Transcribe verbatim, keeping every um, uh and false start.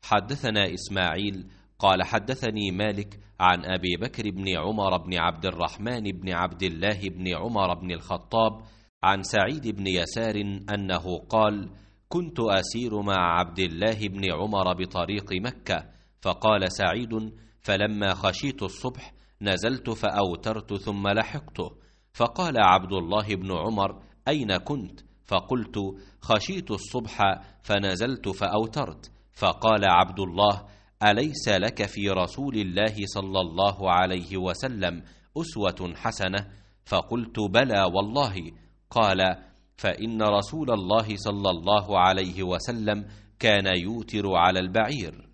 حدثنا إسماعيل قال حدثني مالك عن أبي بكر بن عمر بن عبد الرحمن بن عبد الله بن عمر بن الخطاب عن سعيد بن يسار أنه قال: كنت أسير مع عبد الله بن عمر بطريق مكة، فقال سعيد: فلما خشيت الصبح نزلت فأوترت ثم لحقته. فقال عبد الله بن عمر: أين كنت؟ فقلت: خشيت الصبح فنزلت فأوترت. فقال عبد الله: أليس لك في رسول الله صلى الله عليه وسلم أسوة حسنة؟ فقلت: بلى والله. قال: فإن رسول الله صلى الله عليه وسلم كان يوتر على البعير.